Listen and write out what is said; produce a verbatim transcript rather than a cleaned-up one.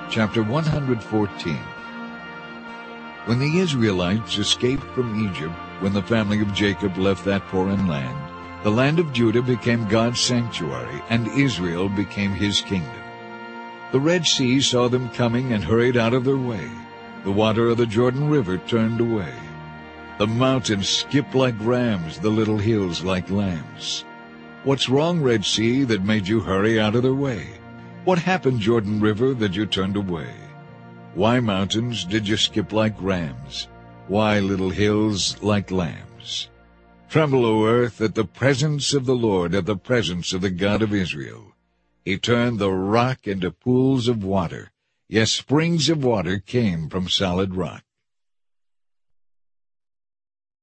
Chapter one hundred fourteen. When the Israelites escaped from Egypt, when the family of Jacob left that foreign land, the land of Judah became God's sanctuary, and Israel became his kingdom. The Red Sea saw them coming and hurried out of their way. The water of the Jordan River turned away. The mountains skipped like rams, the little hills like lambs. What's wrong, Red Sea, that made you hurry out of their way? What happened, Jordan River, that you turned away? Why, mountains, did you skip like rams? Why, little hills, like lambs? Tremble, O earth, at the presence of the Lord, at the presence of the God of Israel. He turned the rock into pools of water. Yes, springs of water came from solid rock.